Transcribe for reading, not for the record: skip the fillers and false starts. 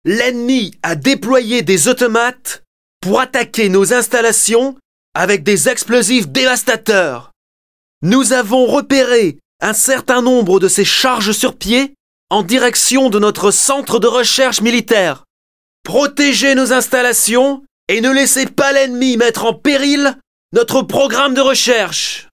L'ennemi a déployé des automates pour attaquer nos installations avec des explosifs dévastateurs. Nous avons repéré un certain nombre de ces charges sur pied en direction de notre centre de recherche militaire. Protégez nos installations et ne laissez pas l'ennemi mettre en péril notre programme de recherche.